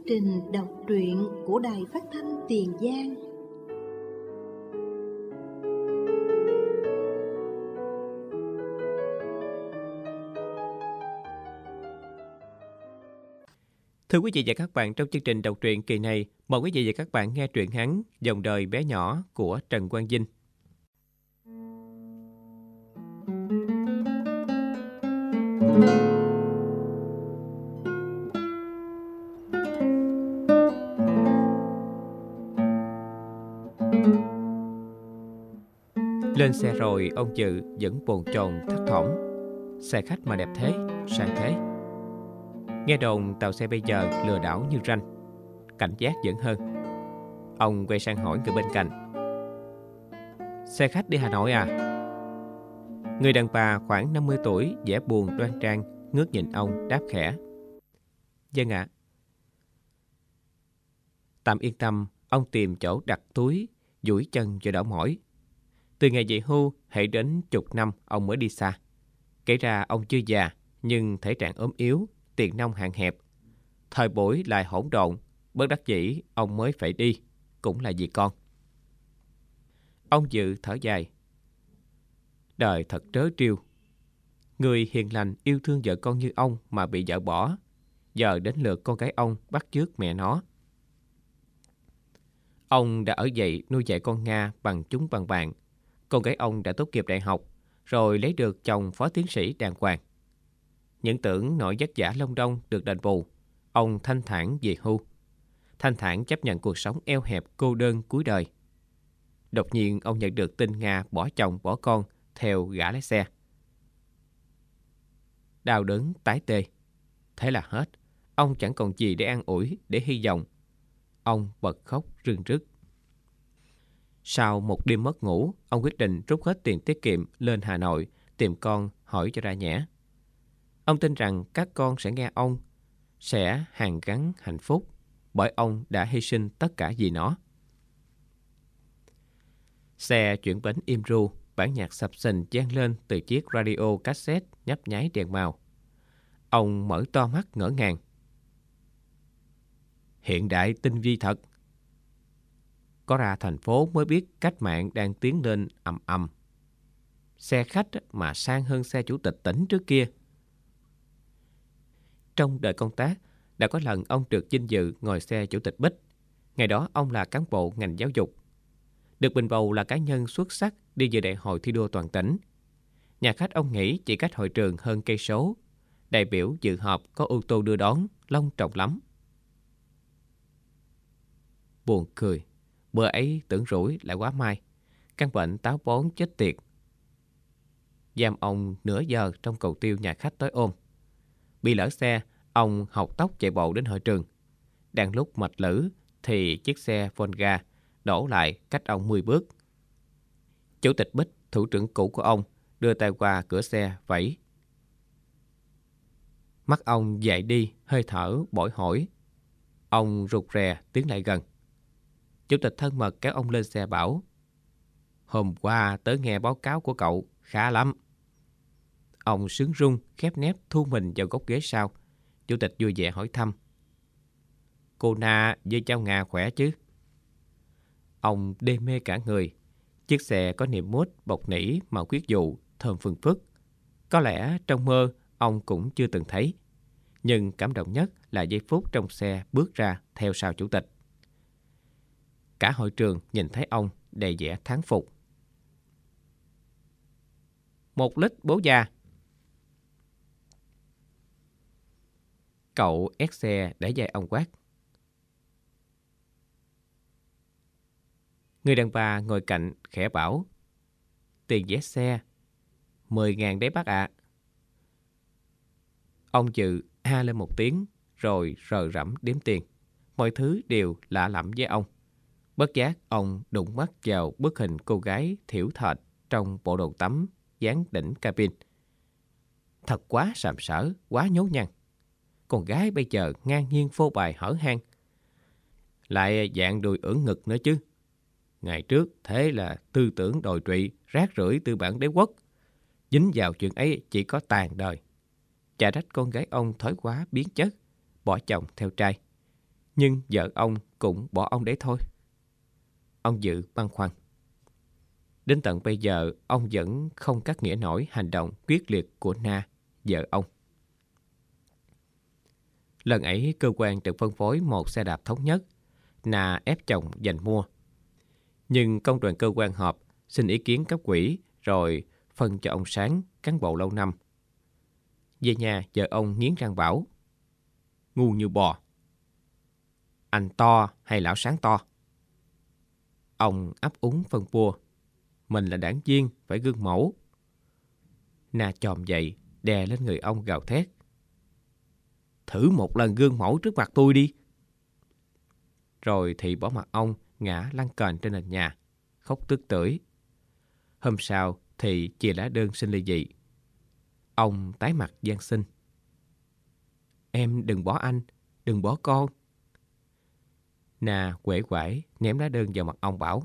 trình đọc truyện của Đài Phát thanh Tiền Giang. Thưa quý vị và các bạn, trong chương trình đọc truyện kỳ này, mời quý vị và các bạn nghe truyện ngắn Dòng đời bé nhỏ của Trần Quang Vinh. Lên xe rồi, ông Dự vẫn bồn chồn thấp thỏm. Xe khách mà đẹp thế, sang thế. Nghe đồn tàu xe bây giờ lừa đảo như ranh, cảnh giác vẫn hơn. Ông quay sang hỏi người bên cạnh: "Xe khách đi Hà Nội à?" Người đàn bà khoảng 50 tuổi, vẻ buồn đoan trang, ngước nhìn ông đáp khẽ: "Vâng ạ." Tạm yên tâm, ông tìm chỗ đặt túi, duỗi chân cho đỡ mỏi. Từ ngày về hưu, hãy đến chục năm ông mới đi xa. Kể ra ông chưa già, nhưng thể trạng ốm yếu, tiền nong hạn hẹp. Thời buổi lại hỗn độn, bất đắc dĩ ông mới phải đi, cũng là vì con. Ông Dự thở dài: "Đời thật trớ trêu. Người hiền lành yêu thương vợ con như ông mà bị vợ bỏ. Giờ đến lượt con gái ông bắt chước mẹ nó." Ông đã ở dậy nuôi dạy con Nga bằng chúng bằng bạn. Con gái ông đã tốt nghiệp đại học, rồi lấy được chồng phó tiến sĩ đàng hoàng. Những tưởng nỗi vất vả Long Đong được đền bù, ông thanh thản về hưu. Thanh thản chấp nhận cuộc sống eo hẹp cô đơn cuối đời. Đột nhiên ông nhận được tin Nga bỏ chồng bỏ con theo gã lái xe. Đau đớn tái tê. Thế là hết. Ông chẳng còn gì để an ủi, để hy vọng. Ông bật khóc rưng rức. Sau một đêm mất ngủ, ông quyết định rút hết tiền tiết kiệm lên Hà Nội tìm con hỏi cho ra nhẽ. Ông tin rằng các con sẽ nghe ông, sẽ hàn gắn hạnh phúc, bởi ông đã hy sinh tất cả vì nó. Xe chuyển bánh im ru, bản nhạc sập sình vang lên từ chiếc radio cassette nhấp nháy đèn màu. Ông mở to mắt ngỡ ngàng. Hiện đại tinh vi thật. Có ra thành phố mới biết cách mạng đang tiến lên ầm ầm. Xe khách mà sang hơn xe chủ tịch tỉnh trước kia. Trong đời công tác, đã có lần ông được vinh dự ngồi xe chủ tịch Bích. Ngày đó ông là cán bộ ngành giáo dục. Được bình bầu là cá nhân xuất sắc đi dự đại hội thi đua toàn tỉnh. Nhà khách ông nghỉ chỉ cách hội trường hơn cây số. Đại biểu dự họp có ô tô đưa đón, long trọng lắm. Buồn cười. Bữa ấy tưởng rủi lại quá may. Căn bệnh táo bón chết tiệt. Giam ông nửa giờ trong cầu tiêu nhà khách tối ôm. Bị lỡ xe, ông học tốc chạy bộ đến hội trường. Đang lúc mệt lử thì chiếc xe Volga đổ lại cách ông 10 bước. Chủ tịch Bích, thủ trưởng cũ của ông, đưa tay qua cửa xe vẫy. Mắt ông dại đi, hơi thở bội hổi. Ông rụt rè tiến lại gần. Chủ tịch thân mật kéo ông lên xe bảo: "Hôm qua tớ nghe báo cáo của cậu, khá lắm." Ông sướng rung, khép nép thu mình vào góc ghế sau. Chủ tịch vui vẻ hỏi thăm: "Cô Na với cháu Nga khỏe chứ?" Ông đê mê cả người. Chiếc xe có niệm mút bọc nỉ màu quyết dụ, thơm phừng phức. Có lẽ trong mơ ông cũng chưa từng thấy. Nhưng cảm động nhất là giây phút trong xe bước ra theo sau chủ tịch. Cả hội trường nhìn thấy ông đầy vẻ thán phục. 1 lít bố già. Cậu ép xe để dây ông quát. Người đàn bà ngồi cạnh khẽ bảo: "Tiền vé xe 10.000 đấy bác ạ." Ông Dự ha lên một tiếng rồi rờ rẫm đếm tiền. Mọi thứ đều lạ lẫm với ông. Bất giác ông đụng mắt vào bức hình cô gái thiểu thệt trong bộ đồ tắm dán đỉnh cabin. Thật quá sàm sỡ, quá nhố nhăng. Con gái bây giờ ngang nhiên phô bày hở hang, lại dạng đùi ưỡn ngực nữa chứ. Ngày trước thế là tư tưởng đồi trụy, rác rưởi tư bản đế quốc. Dính vào chuyện ấy chỉ có tàn đời. Chả trách con gái ông thói quá biến chất, bỏ chồng theo trai. Nhưng vợ ông cũng bỏ ông đấy thôi. Ông Dự băn khoăn. Đến tận bây giờ, ông vẫn không cắt nghĩa nổi hành động quyết liệt của Na, vợ ông. Lần ấy, cơ quan được phân phối một xe đạp thống nhất. Na ép chồng giành mua. Nhưng công đoàn cơ quan họp, xin ý kiến cấp quỹ, rồi phân cho ông Sáng, cán bộ lâu năm. Về nhà, vợ ông nghiến răng bảo: ngu như bò. Anh to hay lão Sáng to? Ông ấp úng phân bua: mình là đảng viên, phải gương mẫu. Na chồm dậy, đè lên người ông gào thét: thử một lần gương mẫu trước mặt tôi đi. Rồi thì bỏ mặc ông ngã lăn kềnh trên nền nhà, khóc tức tưởi. Hôm sau thì chia lá đơn xin ly dị. Ông tái mặt van xin: em đừng bỏ anh, đừng bỏ con. Na uể oải ném lá đơn vào mặt ông bảo: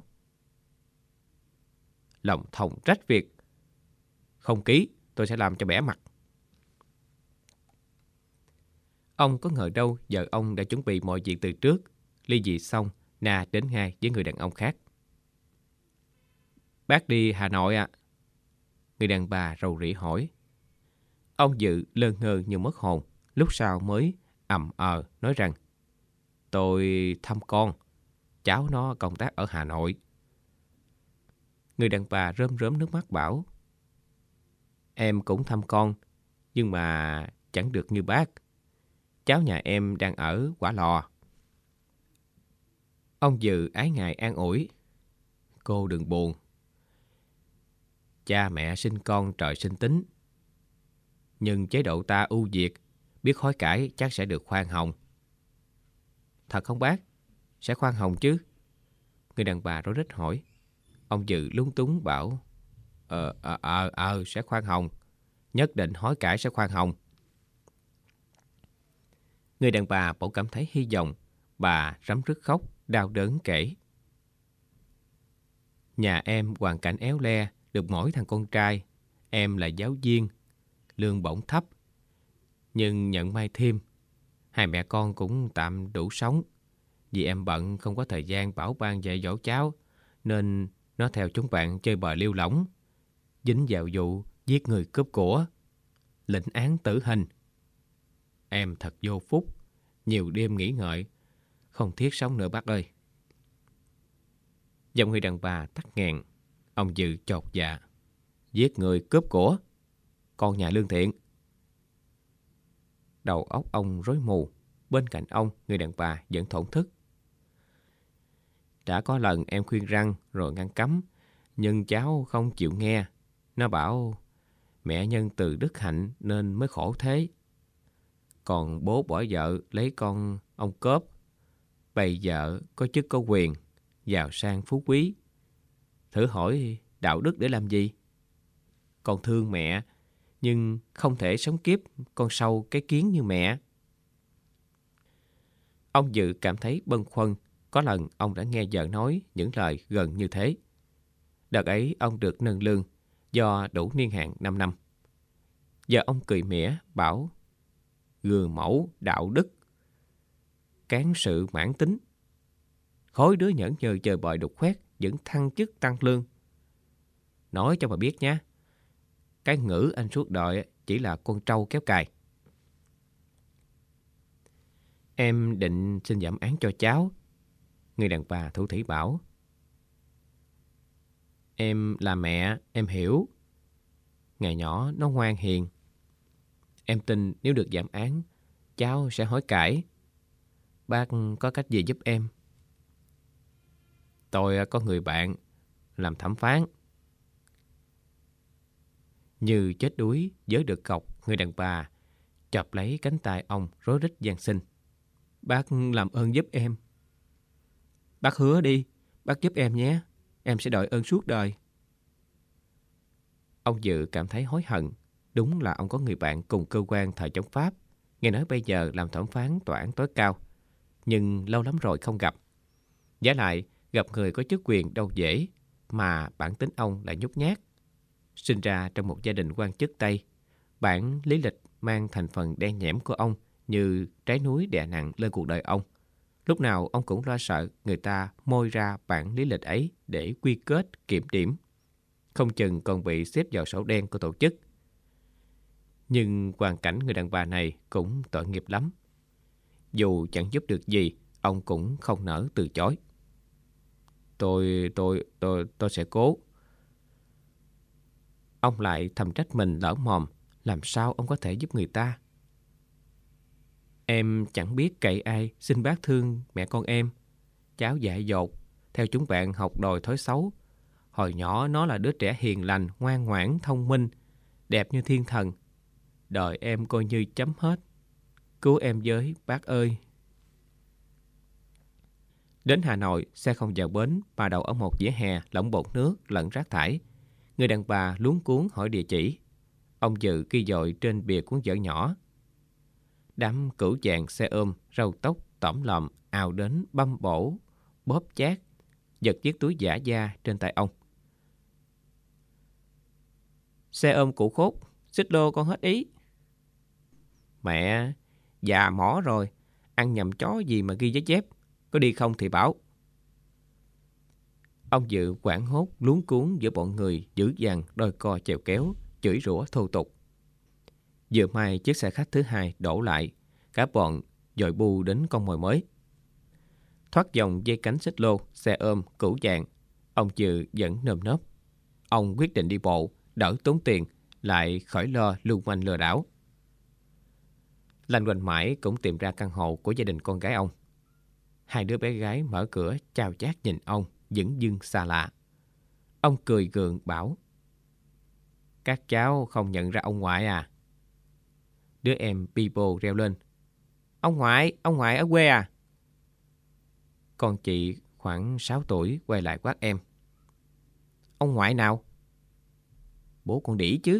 lòng thòng trách việc. Không ký, tôi sẽ làm cho bẻ mặt. Ông có ngờ đâu vợ ông đã chuẩn bị mọi việc từ trước. Ly dị xong, Na đến ngay với người đàn ông khác. Bác đi Hà Nội ạ? Người đàn bà rầu rĩ hỏi. Ông Dự lơ ngơ như mất hồn, lúc sau mới ậm nói rằng: tôi thăm con, cháu nó công tác ở Hà Nội. Người đàn bà rơm rớm nước mắt bảo: em cũng thăm con, nhưng mà chẳng được như bác. Cháu nhà em đang ở Quả Lò. Ông Dự ái ngại an ủi: cô đừng buồn. Cha mẹ sinh con trời sinh tính. Nhưng chế độ ta ưu việt, biết hối cải chắc sẽ được khoan hồng. Thật không bác? Sẽ khoan hồng chứ? Người đàn bà rối rít hỏi. Ông Dự lúng túng bảo: sẽ khoan hồng. Nhất định hối cải sẽ khoan hồng. Người đàn bà bỗng cảm thấy hy vọng. Bà rắm rứt khóc, đau đớn kể: nhà em hoàn cảnh éo le, được mỗi thằng con trai. Em là giáo viên, lương bổng thấp, nhưng nhận mai thêm. Hai mẹ con cũng tạm đủ sống. Vì em bận không có thời gian bảo ban dạy dỗ cháu, nên nó theo chúng bạn chơi bời lêu lỏng, dính vào vụ giết người cướp của, lệnh án tử hình. Em thật vô phúc, nhiều đêm nghĩ ngợi, không thiết sống nữa bác ơi. Giọng người đàn bà tắt nghẹn. Ông Dự chột dạ: giết người cướp của, con nhà lương thiện. Đầu óc ông rối mù. Bên cạnh ông, người đàn bà vẫn thổn thức: đã có lần em khuyên răn rồi ngăn cấm, nhưng cháu không chịu nghe. Nó bảo mẹ nhân từ đức hạnh nên mới khổ thế. Còn bố bỏ vợ lấy con ông cớp, bày vợ có chức có quyền, giàu sang phú quý. Thử hỏi đạo đức để làm gì? Con thương mẹ, nhưng không thể sống kiếp con sâu cái kiến như mẹ. Ông Dự cảm thấy bâng khuâng. Có lần ông đã nghe vợ nói những lời gần như thế. Đợt ấy ông được nâng lương do đủ niên hạn 5 năm. Giờ ông cười mỉa bảo: gương mẫu đạo đức, cán sự mãn tính. Khối đứa nhẫn nhơ chơi bời đục khoét vẫn thăng chức tăng lương. Nói cho bà biết nhé, cái ngữ anh suốt đời chỉ là con trâu kéo cài. Em định xin giảm án cho cháu. Người đàn bà thủ thỉ bảo: em là mẹ, em hiểu. Ngày nhỏ nó ngoan hiền. Em tin nếu được giảm án, cháu sẽ hối cải. Bác có cách gì giúp em? Tôi có người bạn làm thẩm phán. Như chết đuối với được cọc, người đàn bà chộp lấy cánh tay ông rối rít van xin: bác làm ơn giúp em. Bác hứa đi, bác giúp em nhé. Em sẽ đội ơn suốt đời. Ông Dự cảm thấy hối hận. Đúng là ông có người bạn cùng cơ quan thời chống Pháp. Nghe nói bây giờ làm thẩm phán tòa án tối cao. Nhưng lâu lắm rồi không gặp. Vả lại, gặp người có chức quyền đâu dễ, mà bản tính ông lại nhút nhát. Sinh ra trong một gia đình quan chức Tây, bản lý lịch mang thành phần đen nhẽm của ông như trái núi đè nặng lên cuộc đời ông. Lúc nào ông cũng lo sợ người ta moi ra bản lý lịch ấy để quy kết kiểm điểm. Không chừng còn bị xếp vào sổ đen của tổ chức. Nhưng hoàn cảnh người đàn bà này cũng tội nghiệp lắm. Dù chẳng giúp được gì, ông cũng không nỡ từ chối. Tôi sẽ cố. Ông lại thầm trách mình lỡ mồm, làm sao ông có thể giúp người ta? Em chẳng biết cậy ai, xin bác thương mẹ con em. Cháu dại dột, theo chúng bạn học đòi thói xấu. Hồi nhỏ nó là đứa trẻ hiền lành, ngoan ngoãn, thông minh, đẹp như thiên thần. Đời em coi như chấm hết. Cứu em với, bác ơi. Đến Hà Nội, xe không vào bến mà đậu ở một vỉa hè lẫn bột nước lẫn rác thải. Người đàn bà luống cuống hỏi địa chỉ. Ông Dự ghi dội trên bìa cuốn vở nhỏ. Đám cửu vàng xe ôm, râu tóc, tỏm lòm ào đến băm bổ, bóp chát, giật chiếc túi giả da trên tay ông. Xe ôm cũ khốt, xích lô con hết ý. Mẹ, già mỏ rồi, ăn nhầm chó gì mà ghi giấy chép, có đi không thì bảo. Ông Dự hoảng hốt luống cuống giữa bọn người dữ dằn đôi co chèo kéo, chửi rủa thô tục. Vừa may chiếc xe khách thứ hai đổ lại, cả bọn dội bu đến con mồi mới. Thoát dòng dây cánh xích lô, xe ôm, cửu vàng, ông Dự vẫn nơm nớp. Ông quyết định đi bộ, đỡ tốn tiền, lại khỏi lo lưu manh lừa đảo. Lanh quanh mãi cũng tìm ra căn hộ của gia đình con gái ông. Hai đứa bé gái mở cửa chào chát nhìn ông, dửng dưng xa lạ. Ông cười gượng bảo: Các cháu không nhận ra ông ngoại à? Đứa em Pipo reo lên: ông ngoại ở quê à? Con chị khoảng 6 tuổi quay lại quát em: Ông ngoại nào? Bố con đĩ chứ.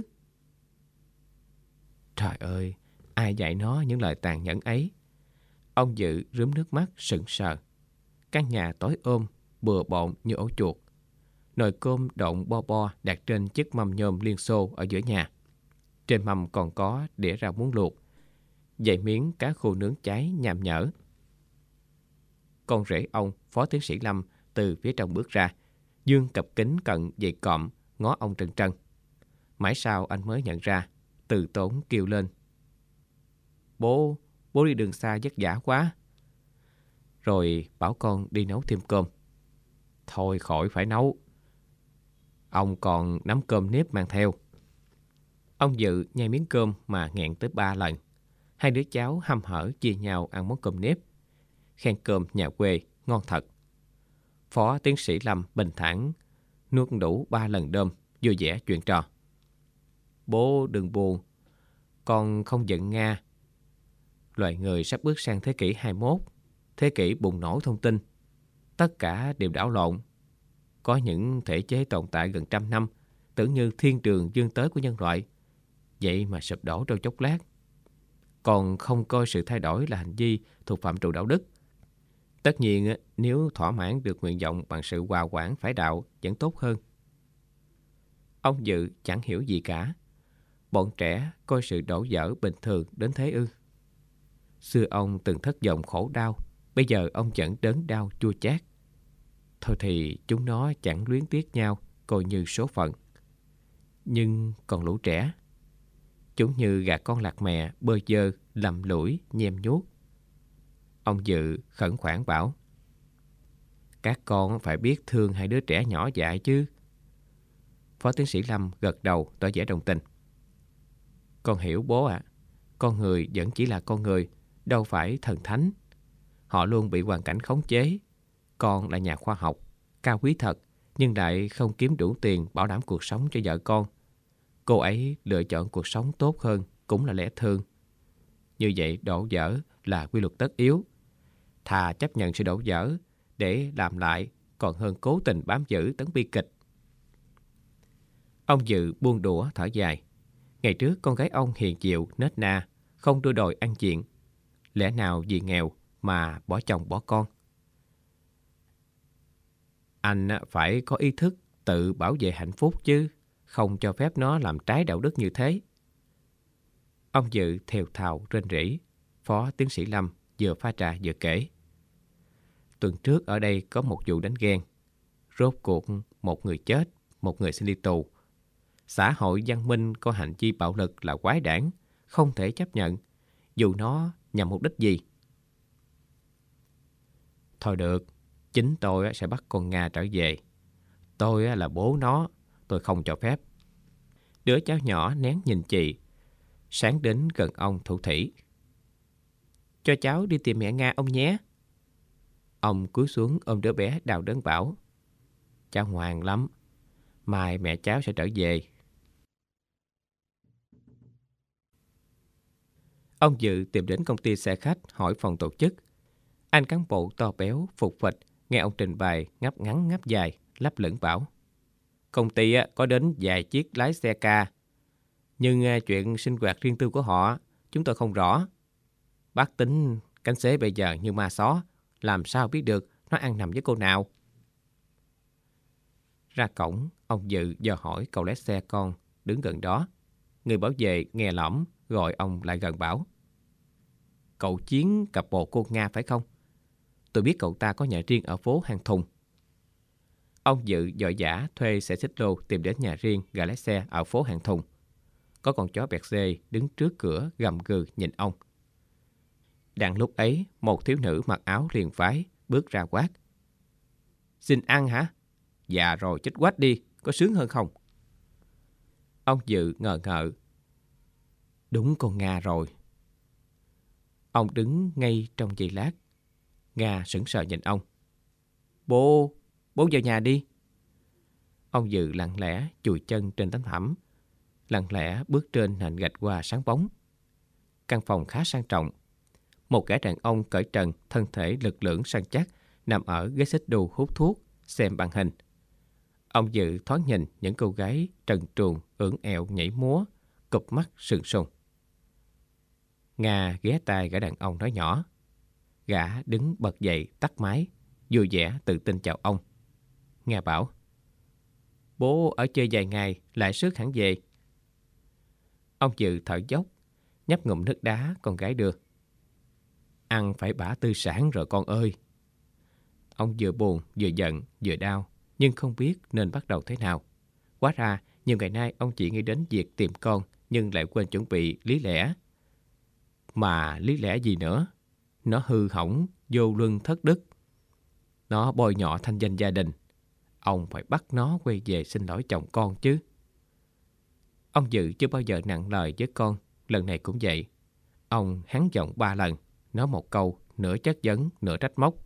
Trời ơi, ai dạy nó những lời tàn nhẫn ấy? Ông Dự rướm nước mắt sững sờ. Căn nhà tối ôm, bừa bộn như ổ chuột. Nồi cơm độn bo bo đặt trên chiếc mâm nhôm Liên Xô ở giữa nhà. Trên mâm còn có đĩa rau muống luộc, vài miếng cá khô nướng cháy nham nhở. Con rể ông, Phó Tiến sĩ Lâm, từ phía trong bước ra, dương cặp kính cận dày cọm, ngó ông trân trân. Mãi sau anh mới nhận ra, từ tốn kêu lên: Bố đi đường xa vất vả quá. Rồi bảo con đi nấu thêm cơm. Thôi khỏi phải nấu. Ông còn nắm cơm nếp mang theo. Ông Dự nhai miếng cơm mà nghẹn tới 3 lần. Hai đứa cháu hăm hở chia nhau ăn món cơm nếp. Khen cơm nhà quê ngon thật. Phó Tiến sĩ Lâm bình thản nuốt đủ 3 lần đơm, vui vẻ chuyện trò. Bố đừng buồn, con không giận Nga. Loài người sắp bước sang thế kỷ 21, thế kỷ bùng nổ thông tin. Tất cả đều đảo lộn. Có những thể chế tồn tại gần 100 năm, tưởng như thiên đường vươn tới của nhân loại. Vậy mà sụp đổ trong chốc lát. Còn không coi sự thay đổi là hành vi thuộc phạm trù đạo đức. Tất nhiên, nếu thỏa mãn được nguyện vọng bằng sự hòa quản phải đạo vẫn tốt hơn. Ông Dự chẳng hiểu gì cả. Bọn trẻ coi sự đổ vỡ bình thường đến thế ư? Xưa ông từng thất vọng khổ đau, bây giờ ông vẫn đớn đau chua chát. Thôi thì chúng nó chẳng luyến tiếc nhau, coi như số phận. Nhưng còn lũ trẻ, chúng như gà con lạc mè, bơ vơ, lầm lũi, nhem nhuốc. Ông Dự khẩn khoản bảo: Các con phải biết thương hai đứa trẻ nhỏ dại chứ. Phó Tiến sĩ Lâm gật đầu tỏ vẻ đồng tình. Con hiểu bố ạ. Con người vẫn chỉ là con người, đâu phải thần thánh. Họ luôn bị hoàn cảnh khống chế. Con là nhà khoa học, cao quý thật, nhưng lại không kiếm đủ tiền bảo đảm cuộc sống cho vợ con. Cô ấy lựa chọn cuộc sống tốt hơn cũng là lẽ thường. Như vậy đổ vỡ là quy luật tất yếu. Thà chấp nhận sự đổ vỡ để làm lại còn hơn cố tình bám giữ tấn bi kịch. Ông Dự buông đũa thở dài. Ngày trước con gái ông hiền diệu, nết na, không đua đòi ăn chuyện. Lẽ nào vì nghèo mà bỏ chồng bỏ con? Anh phải có ý thức tự bảo vệ hạnh phúc chứ, không cho phép nó làm trái đạo đức như thế. Ông Dự thều thào rên rỉ. Phó Tiến sĩ Lâm vừa pha trà vừa kể: Tuần trước ở đây có một vụ đánh ghen. Rốt cuộc một người chết, một người xin đi tù. Xã hội văn minh coi hành vi bạo lực là quái đản, không thể chấp nhận, dù nó nhằm mục đích gì. Thôi được, chính tôi sẽ bắt con Nga trở về. Tôi là bố nó, tôi không cho phép. Đứa cháu nhỏ nén nhìn chị, sáng đến gần ông thủ thỉ. Cho cháu đi tìm mẹ Nga ông nhé. Ông cúi xuống ôm đứa bé đau đớn bảo. Cháu ngoan lắm, mai mẹ cháu sẽ trở về. Ông Dự tìm đến công ty xe khách hỏi phòng tổ chức. Anh cán bộ to béo, phục phịch, nghe ông trình bày ngáp ngắn ngáp dài, lấp lửng bảo. Công ty có đến vài chiếc lái xe ca, nhưng chuyện sinh hoạt riêng tư của họ chúng tôi không rõ. Bác tính cánh xế bây giờ như ma xó, làm sao biết được nó ăn nằm với cô nào. Ra cổng, ông Dự dò hỏi cậu lái xe con đứng gần đó. Người bảo vệ nghe lỏm gọi ông lại gần bảo. Cậu Chiến cặp bồ cô Nga phải không? Tôi biết cậu ta có nhà riêng ở phố Hàng Thùng. Ông Dự vội vã thuê xe xích lô tìm đến nhà riêng gã lái xe ở phố Hàng Thùng. Có con chó bẹt xê đứng trước cửa gầm gừ nhìn ông. Đang lúc ấy, một thiếu nữ mặc áo liền phái bước ra quát. Xin ăn hả? Dạ rồi chết quách đi, có sướng hơn không? Ông Dự ngờ ngợ. Đúng con Nga rồi. Ông đứng ngay trong giây lát. Nga sững sờ nhìn ông. Bố vào nhà đi. Ông Dự lặng lẽ chùi chân trên tấm thảm, lặng lẽ bước trên nền gạch hoa sáng bóng. Căn phòng khá sang trọng. Một gã đàn ông cởi trần, thân thể lực lưỡng săn chắc, nằm ở ghế xích đu hút thuốc, xem màn hình. Ông Dự thoáng nhìn những cô gái trần truồng, ưỡn ẹo nhảy múa, cụp mắt sừng sùng. Nga ghé tai gã đàn ông nói nhỏ. Gã đứng bật dậy tắt máy, vui vẻ tự tin chào ông. Nga bảo. Bố ở chơi vài ngày lại sức hẳn về. Ông Dự thở dốc, nhấp ngụm nước đá con gái đưa. Ăn phải bả tư sản rồi con ơi. Ông vừa buồn, vừa giận, vừa đau, nhưng không biết nên bắt đầu thế nào. Hóa ra, nhiều ngày nay ông chỉ nghĩ đến việc tìm con, nhưng lại quên chuẩn bị lý lẽ. Mà lý lẽ gì nữa? Nó hư hỏng, vô luân thất đức. Nó bôi nhọ thanh danh gia đình. Ông phải bắt nó quay về xin lỗi chồng con chứ. Ông Dự chưa bao giờ nặng lời với con, lần này cũng vậy. Ông hắn giọng 3 lần, nói một câu, nửa chất vấn, nửa trách móc.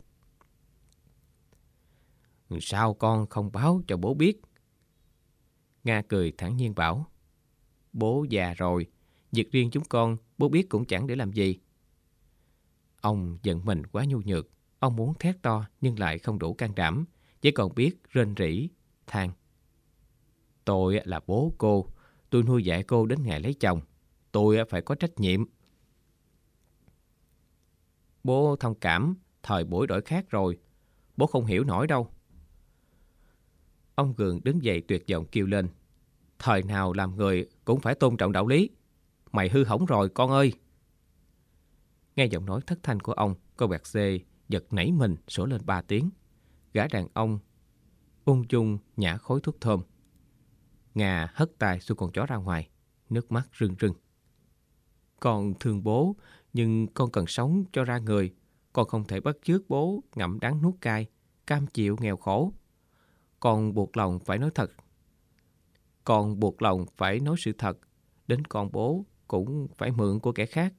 Sao con không báo cho bố biết? Nga cười thản nhiên bảo. Bố già rồi, việc riêng chúng con bố biết cũng chẳng để làm gì. Ông giận mình quá nhu nhược. Ông muốn thét to nhưng lại không đủ can đảm, chỉ còn biết rên rỉ, than. Tôi là bố cô, tôi nuôi dạy cô đến ngày lấy chồng. Tôi phải có trách nhiệm. Bố thông cảm, thời buổi đổi khác rồi. Bố không hiểu nổi đâu. Ông Gường đứng dậy tuyệt vọng kêu lên. Thời nào làm người cũng phải tôn trọng đạo lý. Mày hư hỏng rồi con ơi. Nghe giọng nói thất thanh của ông, cô bẹt xê giật nảy mình sủa lên 3 tiếng. Gã đàn ông ung dung nhả khói thuốc thơm. Nga hất tay xuống con chó ra ngoài, nước mắt rưng rưng. Con thương bố, nhưng con cần sống cho ra người. Con không thể bắt chước bố ngậm đắng nuốt cay, cam chịu nghèo khổ. Con buộc lòng phải nói thật. Con buộc lòng phải nói sự thật. Đến con bố cũng phải mượn của kẻ khác.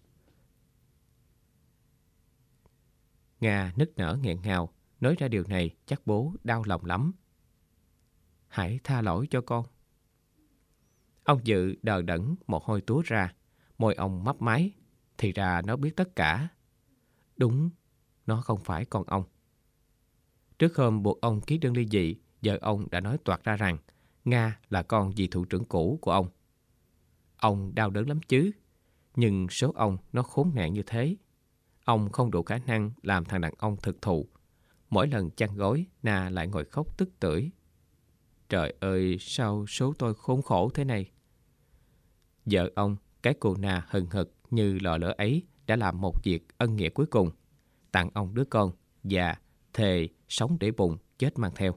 Nga nức nở nghẹn ngào, nói ra điều này chắc bố đau lòng lắm. Hãy tha lỗi cho con. Ông Dự đờ đẫn một hôi túa ra, môi ông mấp máy. Thì ra nó biết tất cả. Đúng, nó không phải con ông. Trước hôm buộc ông ký đơn ly dị, vợ ông đã nói toạc ra rằng Nga là con dì thủ trưởng cũ của ông. Ông đau đớn lắm chứ, nhưng số ông nó khốn nạn như thế. Ông không đủ khả năng làm thằng đàn ông thực thụ. Mỗi lần chăn gối, Na lại ngồi khóc tức tưởi. Trời ơi, sao số tôi khốn khổ thế này? Vợ ông, cái cô Na hừng hực như lò lửa ấy, đã làm một việc ân nghĩa cuối cùng, tặng ông đứa con và thề sống để bụng, chết mang theo.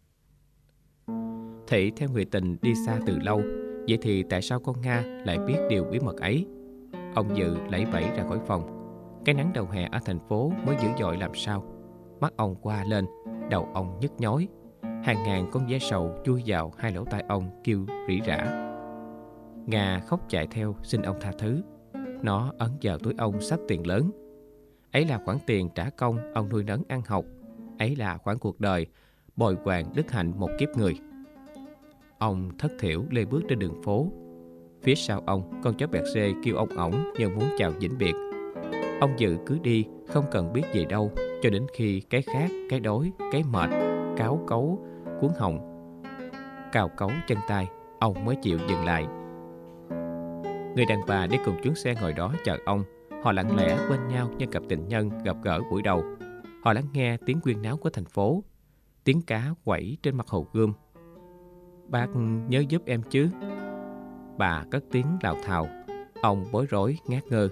Thị theo người tình đi xa từ lâu, vậy thì tại sao con Nga lại biết điều bí mật ấy? Ông Dự lẫy bẫy ra khỏi phòng. Cái nắng đầu hè ở thành phố mới dữ dội làm sao. Mắt ông qua lên, đầu ông nhức nhói. Hàng ngàn con ve sầu chui vào hai lỗ tai ông kêu rỉ rả. Nga khóc chạy theo xin ông tha thứ. Nó ấn vào túi ông xách tiền lớn. Ấy là khoản tiền trả công ông nuôi nấng ăn học. Ấy là khoản cuộc đời bồi hoàn đức hạnh một kiếp người. Ông thất thểu lê bước trên đường phố. Phía sau ông, con chó bẹt rê kêu ông ổng như muốn chào vĩnh biệt. Ông Dự cứ đi, không cần biết về đâu, cho đến khi cái khát, cái đói, cái mệt, cáu cấu, cuốn họng, cào cấu chân tay, ông mới chịu dừng lại. Người đàn bà đi cùng chuyến xe ngồi đó chờ ông. Họ lặng lẽ bên nhau như cặp tình nhân gặp gỡ buổi đầu. Họ lắng nghe tiếng huyên náo của thành phố, tiếng cá quẩy trên mặt hồ Gươm. Bác nhớ giúp em chứ? Bà cất tiếng lào thào. Ông bối rối ngát ngơ.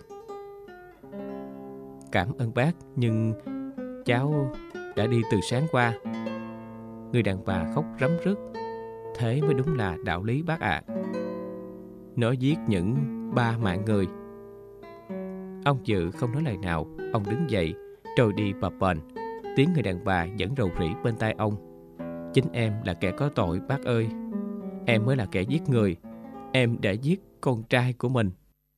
Cảm ơn bác, nhưng cháu đã đi từ sáng qua. Người đàn bà khóc rấm rứt. Thế mới đúng là đạo lý bác ạ. Nó giết những 3 mạng người. Ông Dự không nói lời nào. Ông đứng dậy rồi đi bập bềnh. Tiếng người đàn bà vẫn rầu rĩ bên tai ông. Chính em là kẻ có tội bác ơi. Em mới là kẻ giết người. Em đã giết con trai của mình.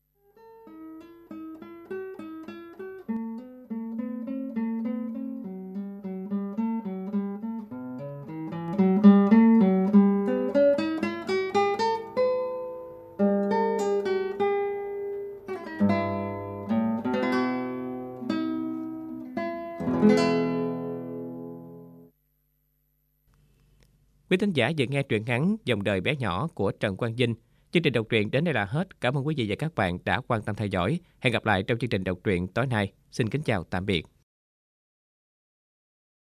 Quý thính giả vừa nghe truyện ngắn Dòng đời bé nhỏ của Trần Quang Dinh. Chương trình đọc truyện đến đây là hết. Cảm ơn quý vị và các bạn đã quan tâm theo dõi. Hẹn gặp lại trong chương trình đọc truyện tối nay. Xin kính chào tạm biệt.